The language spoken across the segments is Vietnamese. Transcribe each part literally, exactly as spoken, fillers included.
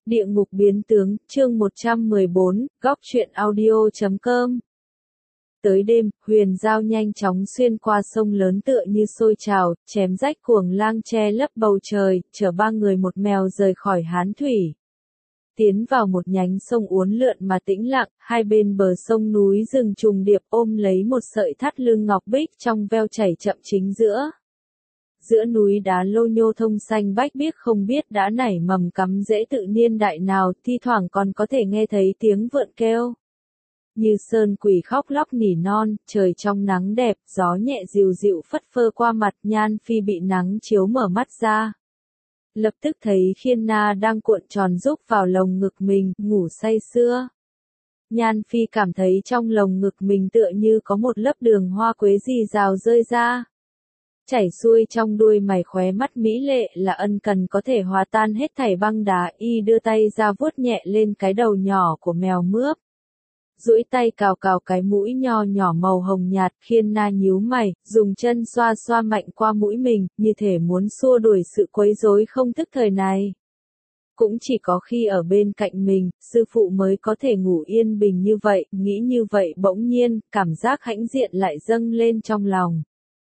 Địa ngục biến tướng, chương một trăm mười bốn, góc truyện audio chấm com. Tới đêm, huyền giao nhanh chóng xuyên qua sông lớn tựa như sôi trào, chém rách cuồng lang che lấp bầu trời, chở ba người một mèo rời khỏi Hán Thủy. Tiến vào một nhánh sông uốn lượn mà tĩnh lặng, hai bên bờ sông núi rừng trùng điệp ôm lấy một sợi thắt lưng ngọc bích trong veo chảy chậm chính giữa. Giữa núi đá lô nhô thông xanh bách biếc không biết đã nảy mầm cắm rễ tự niên đại nào, thi thoảng còn có thể nghe thấy tiếng vượn kêu. Như sơn quỷ khóc lóc nỉ non, trời trong nắng đẹp, gió nhẹ dịu dịu phất phơ qua mặt, Nhan Phi bị nắng chiếu mở mắt ra. Lập tức thấy Khiên Na đang cuộn tròn rúc vào lồng ngực mình, ngủ say sưa. Nhan Phi cảm thấy trong lồng ngực mình tựa như có một lớp đường hoa quế rì rào rơi ra. Chảy xuôi trong đuôi mày khóe mắt mỹ lệ là ân cần có thể hòa tan hết thảy băng đá, y đưa tay ra vuốt nhẹ lên cái đầu nhỏ của mèo mướp. Duỗi tay cào cào cái mũi nho nhỏ màu hồng nhạt, Khiên Na nhíu mày, dùng chân xoa xoa mạnh qua mũi mình, như thể muốn xua đuổi sự quấy rối không thức thời này. Cũng chỉ có khi ở bên cạnh mình, sư phụ mới có thể ngủ yên bình như vậy, nghĩ như vậy bỗng nhiên, cảm giác hãnh diện lại dâng lên trong lòng.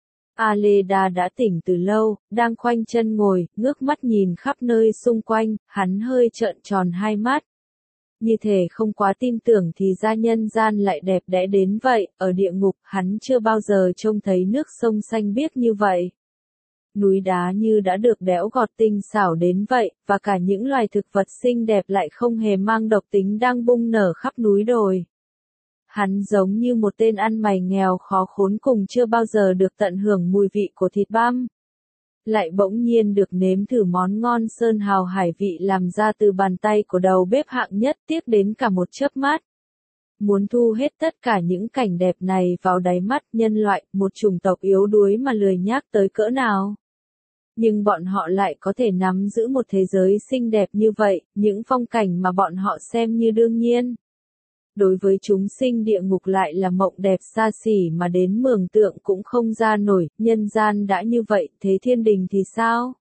Aleda đã tỉnh từ lâu, đang khoanh chân ngồi, ngước mắt nhìn khắp nơi xung quanh, hắn hơi trợn tròn hai mắt. Như thể không quá tin tưởng thì ra nhân gian lại đẹp đẽ đến vậy, ở địa ngục hắn chưa bao giờ trông thấy nước sông xanh biếc như vậy. Núi đá như đã được đẽo gọt tinh xảo đến vậy, và cả những loài thực vật xinh đẹp lại không hề mang độc tính đang bung nở khắp núi đồi. Hắn giống như một tên ăn mày nghèo khó khốn cùng chưa bao giờ được tận hưởng mùi vị của thịt băm. Lại bỗng nhiên được nếm thử món ngon sơn hào hải vị làm ra từ bàn tay của đầu bếp hạng nhất, tiếc đến cả một chớp mắt. Muốn thu hết tất cả những cảnh đẹp này vào đáy mắt nhân loại, một chủng tộc yếu đuối mà lười nhác tới cỡ nào. Nhưng bọn họ lại có thể nắm giữ một thế giới xinh đẹp như vậy, những phong cảnh mà bọn họ xem như đương nhiên. Đối với chúng sinh địa ngục lại là mộng đẹp xa xỉ mà đến mường tượng cũng không ra nổi, nhân gian đã như vậy, thế thiên đình thì sao?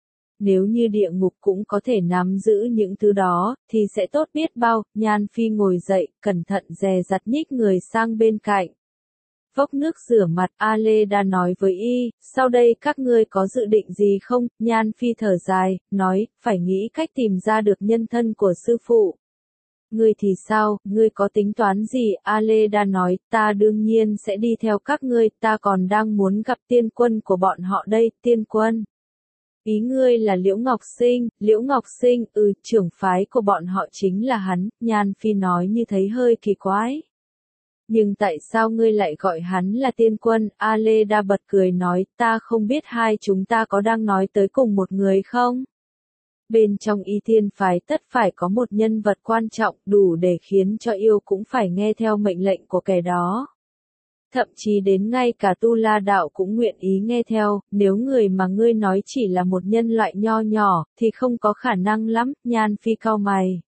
Nếu như địa ngục cũng có thể nắm giữ những thứ đó, thì sẽ tốt biết bao. Nhan Phi ngồi dậy, cẩn thận dè dặt nhích người sang bên cạnh. Vốc nước rửa mặt, Aleda nói với y, sau đây các ngươi có dự định gì không? Nhan Phi thở dài, nói, phải nghĩ cách tìm ra được nhân thân của sư phụ. Ngươi thì sao, ngươi có tính toán gì? Aleda nói, ta đương nhiên sẽ đi theo các ngươi, ta còn đang muốn gặp tiên quân của bọn họ đây, tiên quân. Ý ngươi là Liễu Ngọc Sinh, Liễu Ngọc Sinh, ừ, trưởng phái của bọn họ chính là hắn, Nhan Phi nói như thấy hơi kỳ quái. Nhưng tại sao ngươi lại gọi hắn là tiên quân? Aleda bật cười nói, ta không biết hai chúng ta có đang nói tới cùng một người không? Bên trong Y Thiên phái tất phải có một nhân vật quan trọng đủ để khiến cho yêu cũng phải nghe theo mệnh lệnh của kẻ đó. Thậm chí đến ngay cả Tu La đạo cũng nguyện ý nghe theo, nếu người mà ngươi nói chỉ là một nhân loại nho nhỏ, thì không có khả năng lắm, Nhan Phi cau mày.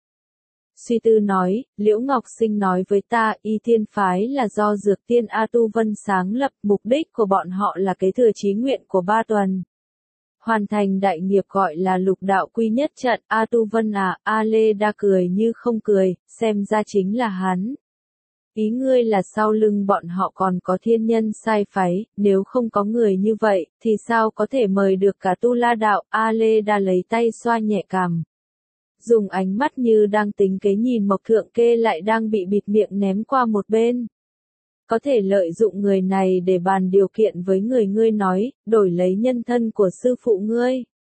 Suy tư nói, Liễu Ngọc Sinh nói với ta, Y Thiên phái là do Dược Tiên A Tu Vân sáng lập, mục đích của bọn họ là kế thừa chí nguyện của Ba Tuần. Hoàn thành đại nghiệp gọi là lục đạo quy nhất trận, A Tu Vân à, Aleda cười như không cười, xem ra chính là hắn. Ý ngươi là sau lưng bọn họ còn có thiên nhân sai phái, nếu không có người như vậy, thì sao có thể mời được cả Tu La đạo? Aleda lấy tay xoa nhẹ cằm. Dùng ánh mắt như đang tính kế nhìn Mộc Thượng Kê lại đang bị bịt miệng ném qua một bên. Có thể lợi dụng người này để bàn điều kiện với người ngươi nói, đổi lấy nhân thân của sư phụ ngươi.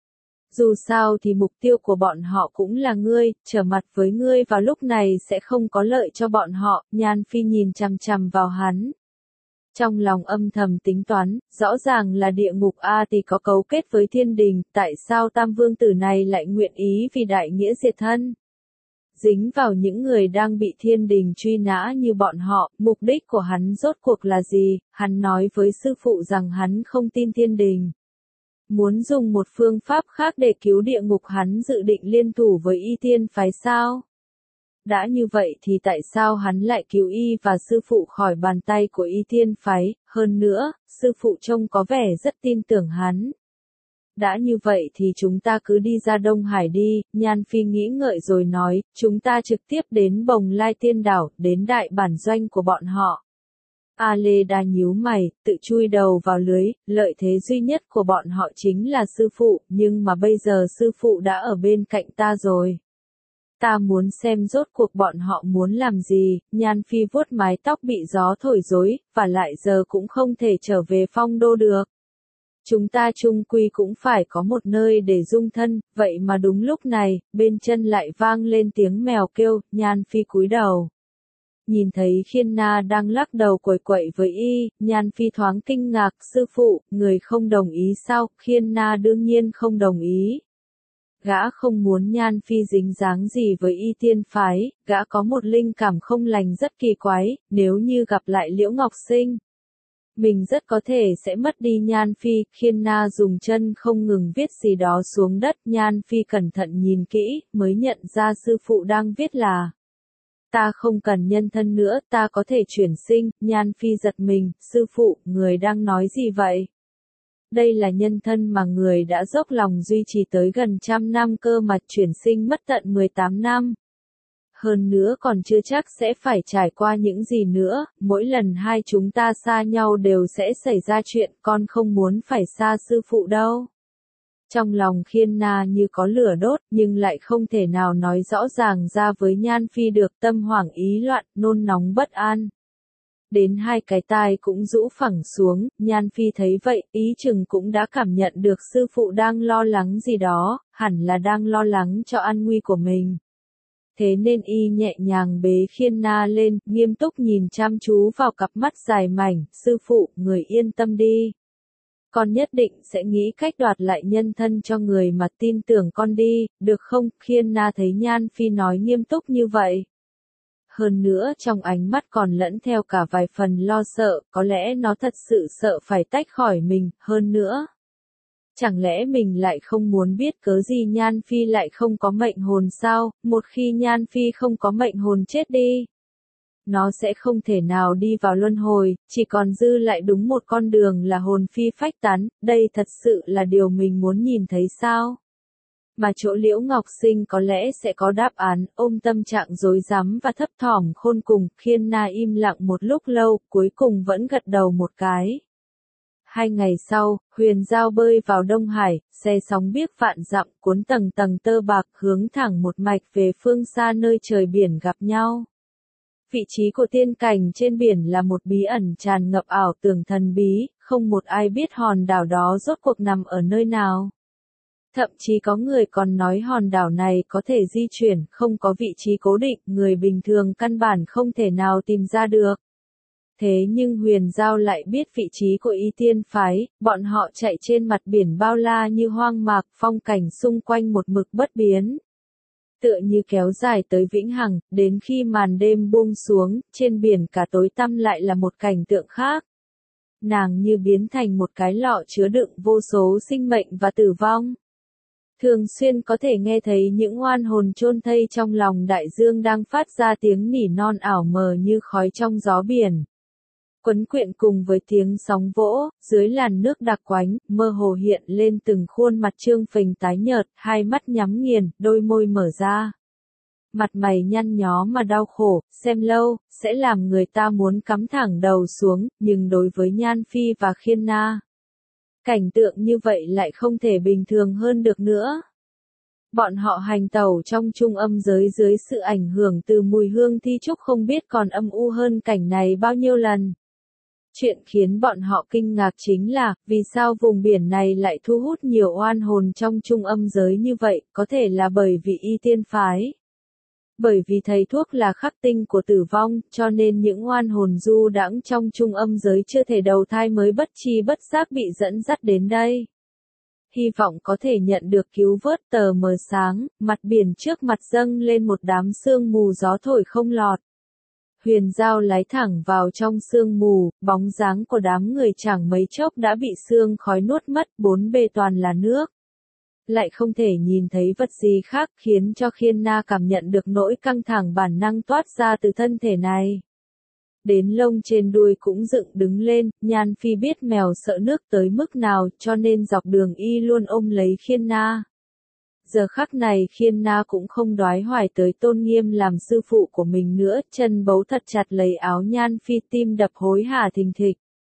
Dù sao thì mục tiêu của bọn họ cũng là ngươi, trở mặt với ngươi vào lúc này sẽ không có lợi cho bọn họ, Nhan Phi nhìn chằm chằm vào hắn. Trong lòng âm thầm tính toán, rõ ràng là địa ngục A thì có cấu kết với thiên đình, tại sao tam vương tử này lại nguyện ý vì đại nghĩa diệt thân? Dính vào những người đang bị thiên đình truy nã như bọn họ, mục đích của hắn rốt cuộc là gì? Hắn nói với sư phụ rằng hắn không tin thiên đình. Muốn dùng một phương pháp khác để cứu địa ngục, hắn dự định liên thủ với Y Thiên phái sao? Đã như vậy thì tại sao hắn lại cứu y và sư phụ khỏi bàn tay của Y Thiên phái? Hơn nữa, sư phụ trông có vẻ rất tin tưởng hắn. đã như vậy thì chúng ta cứ đi ra Đông Hải đi, Nhan Phi nghĩ ngợi rồi nói, chúng ta trực tiếp đến Bồng Lai Tiên Đảo, đến đại bản doanh của bọn họ. A Lê Đa nhíu mày, tự chui đầu vào lưới, lợi thế duy nhất của bọn họ chính là sư phụ, nhưng mà bây giờ sư phụ đã ở bên cạnh ta rồi. Ta muốn xem rốt cuộc bọn họ muốn làm gì, Nhan Phi vuốt mái tóc bị gió thổi rối, và lại giờ cũng không thể trở về Phong Đô được. Chúng ta chung quy cũng phải có một nơi để dung thân, vậy mà đúng lúc này, bên chân lại vang lên tiếng mèo kêu, Nhan Phi cúi đầu. Nhìn thấy Khiên Na đang lắc đầu quẩy quậy với y, Nhan Phi thoáng kinh ngạc, sư phụ, người không đồng ý sao, Khiên Na đương nhiên không đồng ý. Gã không muốn Nhan Phi dính dáng gì với y tiên phái, gã có một linh cảm không lành rất kỳ quái, nếu như gặp lại Liễu Ngọc Sinh. Mình rất có thể sẽ mất đi Nhan Phi, Khiên Na dùng chân không ngừng viết gì đó xuống đất, Nhan Phi cẩn thận nhìn kỹ, mới nhận ra sư phụ đang viết là ta không cần nhân thân nữa, ta có thể chuyển sinh, Nhan Phi giật mình, sư phụ, người đang nói gì vậy? Đây là nhân thân mà người đã dốc lòng duy trì tới gần trăm năm cơ mà chuyển sinh mất tận mười tám năm. Hơn nữa còn chưa chắc sẽ phải trải qua những gì nữa, mỗi lần hai chúng ta xa nhau đều sẽ xảy ra chuyện, con không muốn phải xa sư phụ đâu. Trong lòng Khiên Na như có lửa đốt, nhưng lại không thể nào nói rõ ràng ra với Nhan Phi được, tâm hoảng ý loạn, nôn nóng bất an. Đến hai cái tai cũng rũ phẳng xuống, Nhan Phi thấy vậy, ý chừng cũng đã cảm nhận được sư phụ đang lo lắng gì đó, hẳn là đang lo lắng cho an nguy của mình. Thế nên y nhẹ nhàng bế Khiên Na lên, nghiêm túc nhìn chăm chú vào cặp mắt dài mảnh, sư phụ, người yên tâm đi. Con nhất định sẽ nghĩ cách đoạt lại nhân thân cho người mà tin tưởng con đi, được không? Khiên Na thấy Nhan Phi nói nghiêm túc như vậy. Hơn nữa trong ánh mắt còn lẫn theo cả vài phần lo sợ, có lẽ nó thật sự sợ phải tách khỏi mình, hơn nữa. Chẳng lẽ mình lại không muốn biết cớ gì Nhan Phi lại không có mệnh hồn sao, một khi Nhan Phi không có mệnh hồn chết đi. Nó sẽ không thể nào đi vào luân hồi, chỉ còn dư lại đúng một con đường là hồn phi phách tán, đây thật sự là điều mình muốn nhìn thấy sao? Mà chỗ Liễu Ngọc Sinh có lẽ sẽ có đáp án, ôm tâm trạng rối rắm và thấp thỏm khôn cùng, Khiên Na im lặng một lúc lâu, cuối cùng vẫn gật đầu một cái. Hai ngày sau, Huyền Giao bơi vào Đông Hải, xe sóng biếc vạn dặm, cuốn tầng tầng tơ bạc hướng thẳng một mạch về phương xa nơi trời biển gặp nhau. Vị trí của tiên cảnh trên biển là một bí ẩn tràn ngập ảo tưởng thần bí, không một ai biết hòn đảo đó rốt cuộc nằm ở nơi nào. Thậm chí có người còn nói hòn đảo này có thể di chuyển, không có vị trí cố định, người bình thường căn bản không thể nào tìm ra được. Thế nhưng Huyền Giao lại biết vị trí của Y Tiên phái, bọn họ chạy trên mặt biển bao la như hoang mạc, phong cảnh xung quanh một mực bất biến. Tựa như kéo dài tới vĩnh hằng, đến khi màn đêm buông xuống, trên biển cả tối tăm lại là một cảnh tượng khác. Nàng như biến thành một cái lọ chứa đựng vô số sinh mệnh và tử vong. Thường xuyên có thể nghe thấy những oan hồn chôn thây trong lòng đại dương đang phát ra tiếng nỉ non ảo mờ như khói trong gió biển. Quấn quyện cùng với tiếng sóng vỗ, dưới làn nước đặc quánh, mơ hồ hiện lên từng khuôn mặt trương phình tái nhợt, hai mắt nhắm nghiền, đôi môi mở ra. Mặt mày nhăn nhó mà đau khổ, xem lâu, sẽ làm người ta muốn cắm thẳng đầu xuống, nhưng đối với Nhan Phi và Khiên Na, cảnh tượng như vậy lại không thể bình thường hơn được nữa. Bọn họ hành tẩu trong trung âm giới dưới sự ảnh hưởng từ mùi hương thi trúc không biết còn âm u hơn cảnh này bao nhiêu lần. Chuyện khiến bọn họ kinh ngạc chính là, vì sao vùng biển này lại thu hút nhiều oan hồn trong trung âm giới như vậy, có thể là bởi vì Y Tiên phái. Bởi vì thầy thuốc là khắc tinh của tử vong, cho nên những oan hồn du đãng trong trung âm giới chưa thể đầu thai mới bất chi bất giác bị dẫn dắt đến đây. Hy vọng có thể nhận được cứu vớt tờ mờ sáng, mặt biển trước mặt dâng lên một đám sương mù gió thổi không lọt. Huyền Giao lái thẳng vào trong sương mù, bóng dáng của đám người chẳng mấy chốc đã bị sương khói nuốt mất, bốn bề toàn là nước. Lại không thể nhìn thấy vật gì khác, khiến cho Khiên Na cảm nhận được nỗi căng thẳng bản năng toát ra từ thân thể này. đến lông trên đuôi cũng dựng đứng lên, Nhan Phi biết mèo sợ nước tới mức nào cho nên dọc đường y luôn ôm lấy Khiên Na. Giờ khắc này Khiên Na cũng không đoái hoài tới Tôn Nghiêm làm sư phụ của mình nữa, chân bấu thật chặt lấy áo Nhan Phi, tim đập hối hả thình thịch.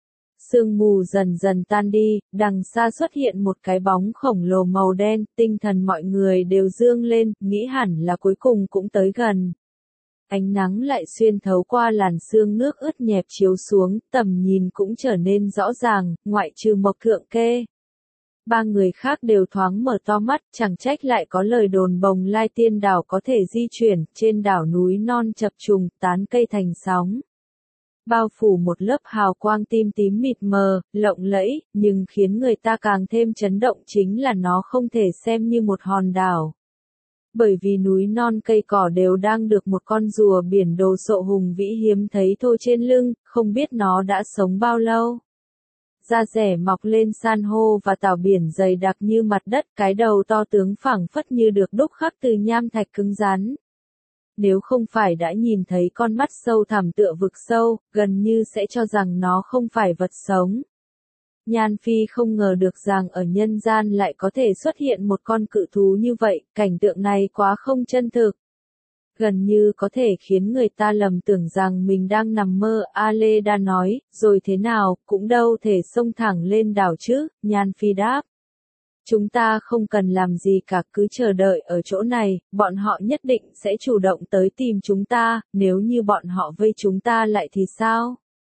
Sương mù dần dần tan đi, đằng xa xuất hiện một cái bóng khổng lồ màu đen, tinh thần mọi người đều dương lên, nghĩ hẳn là cuối cùng cũng tới gần. Ánh nắng lại xuyên thấu qua làn sương nước ướt nhẹp chiếu xuống, tầm nhìn cũng trở nên rõ ràng, ngoại trừ Mộc Thượng Kê. Ba người khác đều thoáng mở to mắt, chẳng trách lại có lời đồn Bồng Lai Tiên Đảo có thể di chuyển, trên đảo núi non chập trùng, tán cây thành sóng. Bao phủ một lớp hào quang tim tím mịt mờ, lộng lẫy, nhưng khiến người ta càng thêm chấn động chính là nó không thể xem như một hòn đảo. Bởi vì núi non cây cỏ đều đang được một con rùa biển đồ sộ hùng vĩ hiếm thấy thôi trên lưng, không biết nó đã sống bao lâu. Da rẻ mọc lên san hô và tảo biển dày đặc như mặt đất, cái đầu to tướng phẳng phất như được đúc khắc từ nham thạch cứng rắn. Nếu không phải đã nhìn thấy con mắt sâu thẳm tựa vực sâu, gần như sẽ cho rằng nó không phải vật sống. Nhan Phi không ngờ được rằng ở nhân gian lại có thể xuất hiện một con cự thú như vậy, cảnh tượng này quá không chân thực. Gần như có thể khiến người ta lầm tưởng rằng mình đang nằm mơ, Aleda nói, rồi thế nào, cũng đâu thể xông thẳng lên đảo chứ, Nhan Phi đáp. Chúng ta không cần làm gì cả, cứ chờ đợi ở chỗ này, bọn họ nhất định sẽ chủ động tới tìm chúng ta, nếu như bọn họ vây chúng ta lại thì sao?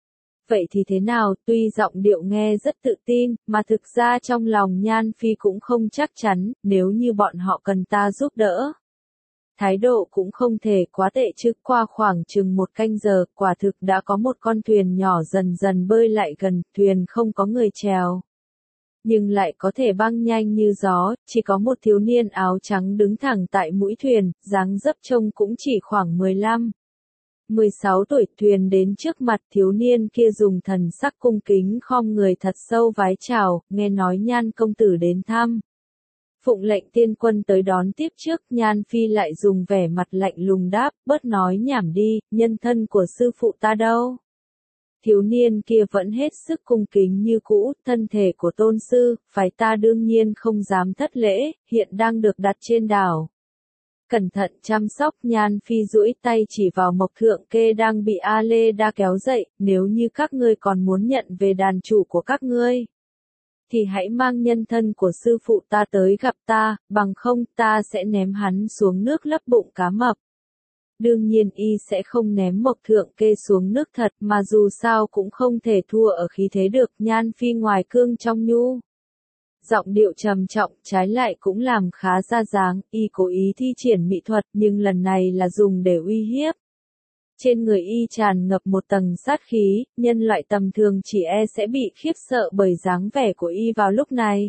Vậy thì thế nào, tuy giọng điệu nghe rất tự tin, mà thực ra trong lòng Nhan Phi cũng không chắc chắn, nếu như bọn họ cần ta giúp đỡ. Thái độ cũng không thể quá tệ chứ, qua khoảng chừng một canh giờ, quả thực đã có một con thuyền nhỏ dần dần bơi lại gần, thuyền không có người chèo. Nhưng lại có thể băng nhanh như gió, chỉ có một thiếu niên áo trắng đứng thẳng tại mũi thuyền, dáng dấp trông cũng chỉ khoảng mười lăm, mười sáu tuổi. Thuyền đến trước mặt thiếu niên kia dùng thần sắc cung kính khom người thật sâu vái chào, nghe nói Nhan công tử đến thăm. Phụng lệnh tiên quân tới đón tiếp trước, Nhan Phi lại dùng vẻ mặt lạnh lùng đáp, bớt nói nhảm đi, nhân thân của sư phụ ta đâu? Thiếu niên kia vẫn hết sức cung kính như cũ, thân thể của tôn sư, phải ta đương nhiên không dám thất lễ, hiện đang được đặt trên đảo. Cẩn thận chăm sóc, Nhan Phi duỗi tay chỉ vào Mộc Thượng Kê đang bị Aleda kéo dậy, nếu như các ngươi còn muốn nhận về đàn chủ của các ngươi, thì hãy mang nhân thân của sư phụ ta tới gặp ta, bằng không ta sẽ ném hắn xuống nước lấp bụng cá mập. Đương nhiên y sẽ không ném Mộc Thượng Kê xuống nước thật, mà dù sao cũng không thể thua ở khí thế được. Nhan Phi ngoài cương trong nhu, giọng điệu trầm trọng, trái lại cũng làm khá ra dáng, y cố ý thi triển mỹ thuật, nhưng lần này là dùng để uy hiếp. Trên người y tràn ngập một tầng sát khí, nhân loại tầm thường chỉ e sẽ bị khiếp sợ bởi dáng vẻ của y vào lúc này.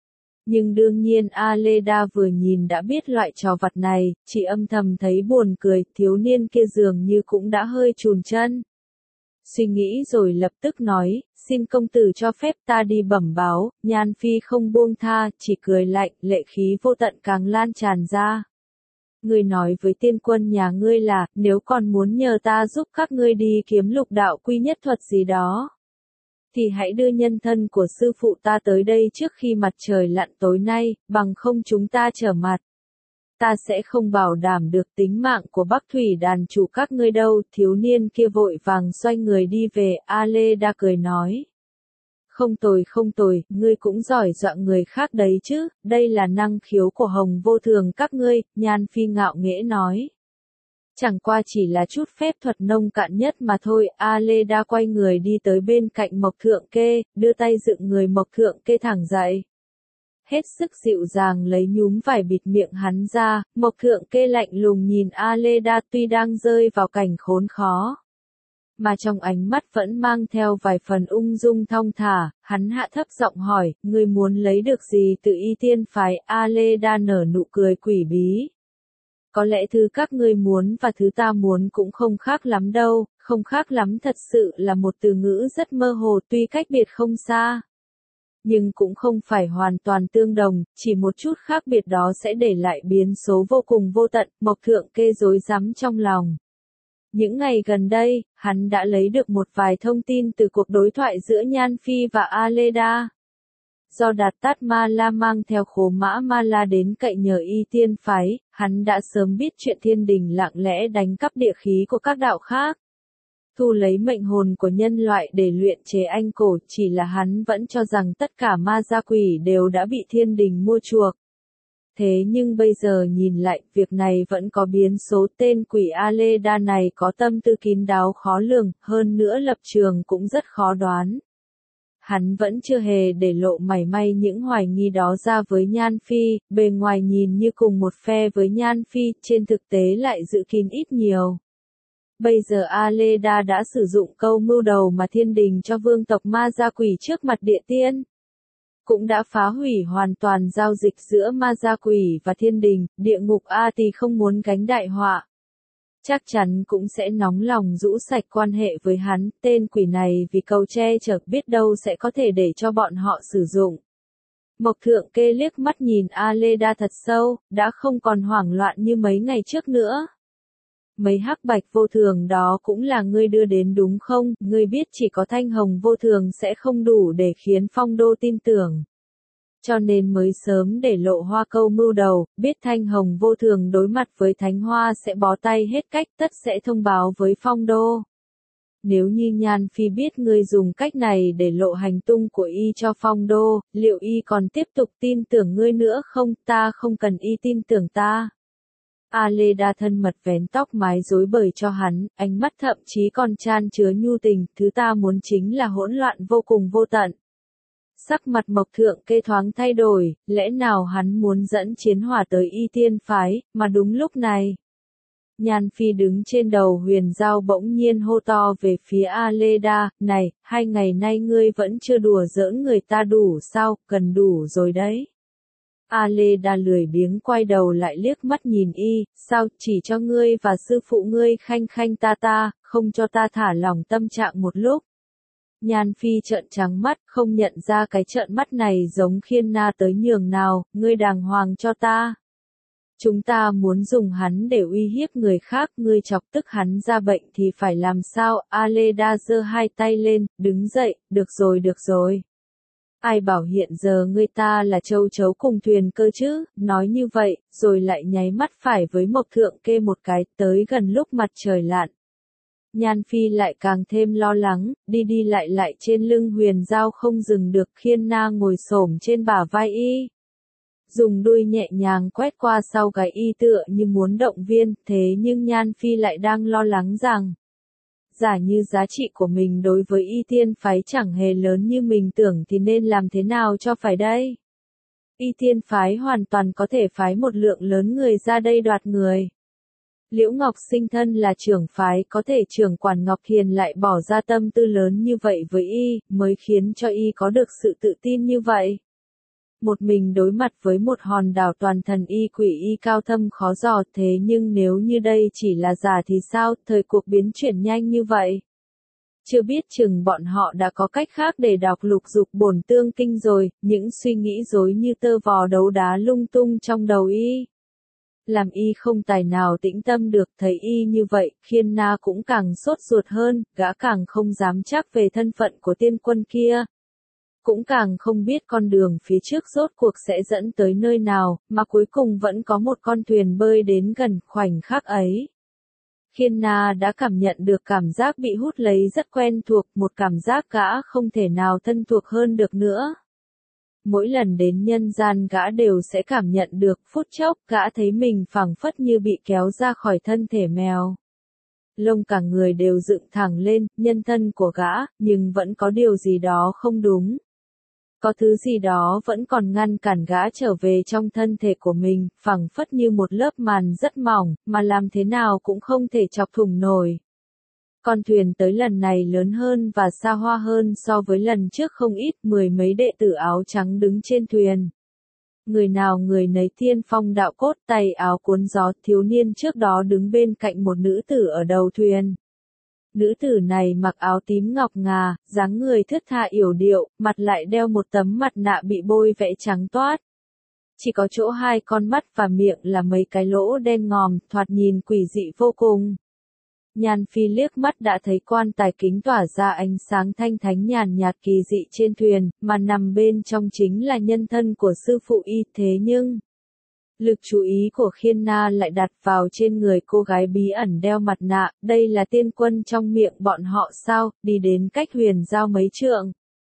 Nhưng đương nhiên Aleda vừa nhìn đã biết loại trò vặt này, chỉ âm thầm thấy buồn cười, thiếu niên kia dường như cũng đã hơi chùn chân. Suy nghĩ rồi lập tức nói, xin công tử cho phép ta đi bẩm báo. Nhan Phi không buông tha, chỉ cười lạnh, lệ khí vô tận càng lan tràn ra. Ngươi nói với tiên quân nhà ngươi là, nếu còn muốn nhờ ta giúp các ngươi đi kiếm lục đạo quy nhất thuật gì đó, thì hãy đưa nhân thân của sư phụ ta tới đây trước khi mặt trời lặn tối nay, bằng không chúng ta trở mặt. Ta sẽ không bảo đảm được tính mạng của Bắc Thủy đàn chủ các ngươi đâu. Thiếu niên kia vội vàng xoay người đi về, Aleda cười nói. Không tồi không tồi, ngươi cũng giỏi dọa người khác đấy chứ, đây là năng khiếu của Hồng Vô Thường các ngươi, Nhan Phi ngạo nghễ nói. Chẳng qua chỉ là chút phép thuật nông cạn nhất mà thôi. Aleda quay người đi tới bên cạnh Mộc Thượng Kê, đưa tay dựng người Mộc Thượng Kê thẳng dậy. Hết sức dịu dàng lấy nhúm vải bịt miệng hắn ra, Mộc Thượng Kê lạnh lùng nhìn Aleda tuy đang rơi vào cảnh khốn khó, mà trong ánh mắt vẫn mang theo vài phần ung dung thong thả, hắn hạ thấp giọng hỏi, ngươi muốn lấy được gì từ Y Tiên phái? Aleda nở nụ cười quỷ bí. Có lẽ thứ các ngươi muốn và thứ ta muốn cũng không khác lắm đâu, không khác lắm thật sự là một từ ngữ rất mơ hồ, tuy cách biệt không xa, nhưng cũng không phải hoàn toàn tương đồng, chỉ một chút khác biệt đó sẽ để lại biến số vô cùng vô tận. Mộc Thượng Kê rối rắm trong lòng. Những ngày gần đây, hắn đã lấy được một vài thông tin từ cuộc đối thoại giữa Nhan Phi và Aleda. Do Đạt Tát Ma La mang theo Khố Mã Ma La đến cậy nhờ Y Tiên phái, hắn đã sớm biết chuyện thiên đình lặng lẽ đánh cắp địa khí của các đạo khác, thu lấy mệnh hồn của nhân loại để luyện chế anh cổ, chỉ là hắn vẫn cho rằng tất cả ma gia quỷ đều đã bị thiên đình mua chuộc. Thế nhưng bây giờ nhìn lại, việc này vẫn có biến số. Tên quỷ Aleda này có tâm tư kín đáo khó lường, hơn nữa lập trường cũng rất khó đoán. Hắn vẫn chưa hề để lộ mảy may những hoài nghi đó ra với Nhan Phi, bề ngoài nhìn như cùng một phe với Nhan Phi, trên thực tế lại giữ kín ít nhiều. Bây giờ Aleda đã sử dụng câu mưu đầu mà thiên đình cho vương tộc ma gia quỷ trước mặt địa tiên. Cũng đã phá hủy hoàn toàn giao dịch giữa ma gia quỷ và thiên đình, địa ngục A Tỳ không muốn gánh đại họa. Chắc chắn cũng sẽ nóng lòng rũ sạch quan hệ với hắn, tên quỷ này vì cầu che chở biết đâu sẽ có thể để cho bọn họ sử dụng. Mộc Thượng Kê liếc mắt nhìn Aleda thật sâu, đã không còn hoảng loạn như mấy ngày trước nữa. Mấy hắc bạch vô thường đó cũng là ngươi đưa đến đúng không? Ngươi biết chỉ có thanh hồng vô thường sẽ không đủ để khiến Phong Đô tin tưởng. Cho nên mới sớm để lộ hoa câu mưu đầu, biết thanh hồng vô thường đối mặt với thánh hoa sẽ bó tay hết cách, tất sẽ thông báo với Phong Đô. Nếu như Nhan Phi biết ngươi dùng cách này để lộ hành tung của y cho Phong Đô, liệu y còn tiếp tục tin tưởng ngươi nữa không? Ta không cần y tin tưởng ta. Aleda thân mật vén tóc mái rối bời cho hắn, ánh mắt thậm chí còn chan chứa nhu tình, thứ ta muốn chính là hỗn loạn vô cùng vô tận. Sắc mặt Mộc Thượng Kê thoáng thay đổi, lẽ nào hắn muốn dẫn chiến hỏa tới Y Tiên phái, mà đúng lúc này. Nhan Phi đứng trên đầu huyền giao bỗng nhiên hô to về phía Aleda, này, hai ngày nay ngươi vẫn chưa đùa giỡn người ta đủ sao, cần đủ rồi đấy. Aleda lười biếng quay đầu lại liếc mắt nhìn y, sao, chỉ cho ngươi và sư phụ ngươi khanh khanh ta ta, không cho ta thả lòng tâm trạng một lúc. Nhan Phi trợn trắng mắt, không nhận ra cái trợn mắt này giống Khiên Na tới nhường nào, ngươi đàng hoàng cho ta. Chúng ta muốn dùng hắn để uy hiếp người khác, ngươi chọc tức hắn ra bệnh thì phải làm sao? Aleda giơ hai tay lên, đứng dậy, được rồi được rồi. Ai bảo hiện giờ ngươi ta là châu chấu cùng thuyền cơ chứ, nói như vậy, rồi lại nháy mắt phải với Mộc Thượng Kê một cái, tới gần lúc mặt trời lặn. Nhan Phi lại càng thêm lo lắng, đi đi lại lại trên lưng huyền giao không dừng được. Khiên Na ngồi xổm trên bả vai y, dùng đuôi nhẹ nhàng quét qua sau gáy y tựa như muốn động viên, thế nhưng Nhan Phi lại đang lo lắng rằng, giả như giá trị của mình đối với Y Tiên phái chẳng hề lớn như mình tưởng thì nên làm thế nào cho phải đây? Y Tiên phái hoàn toàn có thể phái một lượng lớn người ra đây đoạt người. Liễu Ngọc Sinh thân là trưởng phái, có thể trưởng quản Ngọc Hiền lại bỏ ra tâm tư lớn như vậy với y, mới khiến cho y có được sự tự tin như vậy. Một mình đối mặt với một hòn đảo toàn thần y quỷ y cao thâm khó dò, thế nhưng nếu như đây chỉ là giả thì sao, thời cuộc biến chuyển nhanh như vậy. Chưa biết chừng bọn họ đã có cách khác để đọc lục dục bổn tương kinh rồi, những suy nghĩ rối như tơ vò đấu đá lung tung trong đầu y. Làm y không tài nào tĩnh tâm được, thấy y như vậy, Khiên Na cũng càng sốt ruột hơn, gã càng không dám chắc về thân phận của tiên quân kia. Cũng càng không biết con đường phía trước rốt cuộc sẽ dẫn tới nơi nào, mà cuối cùng vẫn có một con thuyền bơi đến gần. Khoảnh khắc ấy, Khiên Na đã cảm nhận được cảm giác bị hút lấy rất quen thuộc, một cảm giác gã không thể nào thân thuộc hơn được nữa. Mỗi lần đến nhân gian gã đều sẽ cảm nhận được, phút chốc gã thấy mình phảng phất như bị kéo ra khỏi thân thể mèo. Lông cả người đều dựng thẳng lên, nhân thân của gã, nhưng vẫn có điều gì đó không đúng. Có thứ gì đó vẫn còn ngăn cản gã trở về trong thân thể của mình, phảng phất như một lớp màn rất mỏng, mà làm thế nào cũng không thể chọc thủng nổi. Con thuyền tới lần này lớn hơn và xa hoa hơn so với lần trước không ít, mười mấy đệ tử áo trắng đứng trên thuyền. Người nào người nấy tiên phong đạo cốt, tay áo cuốn gió, thiếu niên trước đó đứng bên cạnh một nữ tử ở đầu thuyền. Nữ tử này mặc áo tím ngọc ngà, dáng người thướt tha yểu điệu, mặt lại đeo một tấm mặt nạ bị bôi vẽ trắng toát. Chỉ có chỗ hai con mắt và miệng là mấy cái lỗ đen ngòm, thoạt nhìn quỷ dị vô cùng. Nhan Phi liếc mắt đã thấy quan tài kính tỏa ra ánh sáng thanh thánh nhàn nhạt kỳ dị trên thuyền, mà nằm bên trong chính là nhân thân của sư phụ y, thế nhưng lực chú ý của Khiên Na lại đặt vào trên người cô gái bí ẩn đeo mặt nạ, đây là tiên quân trong miệng bọn họ sao, đi đến cách huyền giao mấy trượng.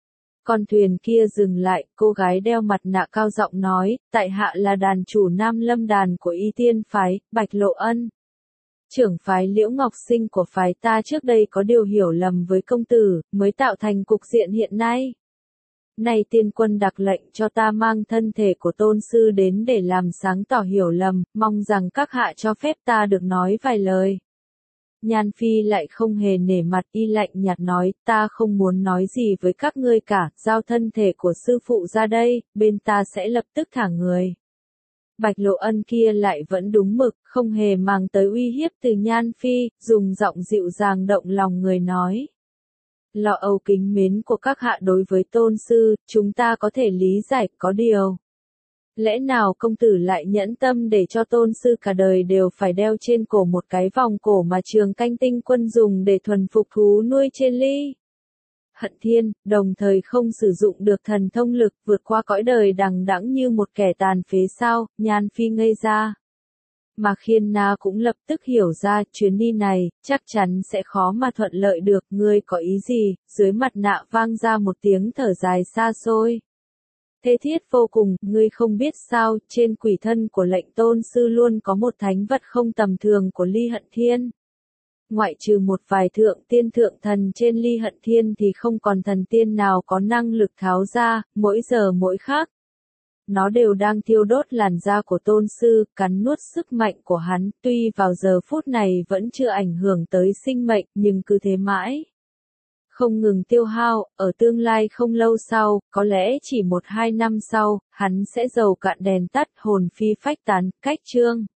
Con thuyền kia dừng lại, cô gái đeo mặt nạ cao giọng nói, tại hạ là đàn chủ Nam Lâm đàn của Y Tiên phái, Bạch Lộ Ân. Trưởng phái Liễu Ngọc Sinh của phái ta trước đây có điều hiểu lầm với công tử, mới tạo thành cục diện hiện nay. Này tiên quân đặc lệnh cho ta mang thân thể của tôn sư đến để làm sáng tỏ hiểu lầm, mong rằng các hạ cho phép ta được nói vài lời. Nhan Phi lại không hề nể mặt, y lạnh nhạt nói, ta không muốn nói gì với các ngươi cả, giao thân thể của sư phụ ra đây, bên ta sẽ lập tức thả người. Bạch Lộ Ân kia lại vẫn đúng mực, không hề mang tới uy hiếp từ Nhan Phi, dùng giọng dịu dàng động lòng người nói. Lo âu kính mến của các hạ đối với tôn sư, chúng ta có thể lý giải, có điều. Lẽ nào công tử lại nhẫn tâm để cho tôn sư cả đời đều phải đeo trên cổ một cái vòng cổ mà Trường Canh Tinh Quân dùng để thuần phục thú nuôi trên ly? Hận Thiên, đồng thời không sử dụng được thần thông lực vượt qua cõi đời đằng đẵng như một kẻ tàn phế sao, Nhan Phi ngây ra. Mà Khiên Na cũng lập tức hiểu ra chuyến đi này, chắc chắn sẽ khó mà thuận lợi được, ngươi có ý gì, dưới mặt nạ vang ra một tiếng thở dài xa xôi. Thê thiết vô cùng, ngươi không biết sao, trên quỷ thân của lệnh tôn sư luôn có một thánh vật không tầm thường của Ly Hận Thiên. Ngoại trừ một vài thượng tiên thượng thần trên Ly Hận Thiên thì không còn thần tiên nào có năng lực tháo ra, mỗi giờ mỗi khác. Nó đều đang thiêu đốt làn da của tôn sư, cắn nuốt sức mạnh của hắn, tuy vào giờ phút này vẫn chưa ảnh hưởng tới sinh mệnh, nhưng cứ thế mãi. Không ngừng tiêu hao, ở tương lai không lâu sau, có lẽ chỉ một hai năm sau, hắn sẽ dầu cạn đèn tắt, hồn phi phách tán, cách chương.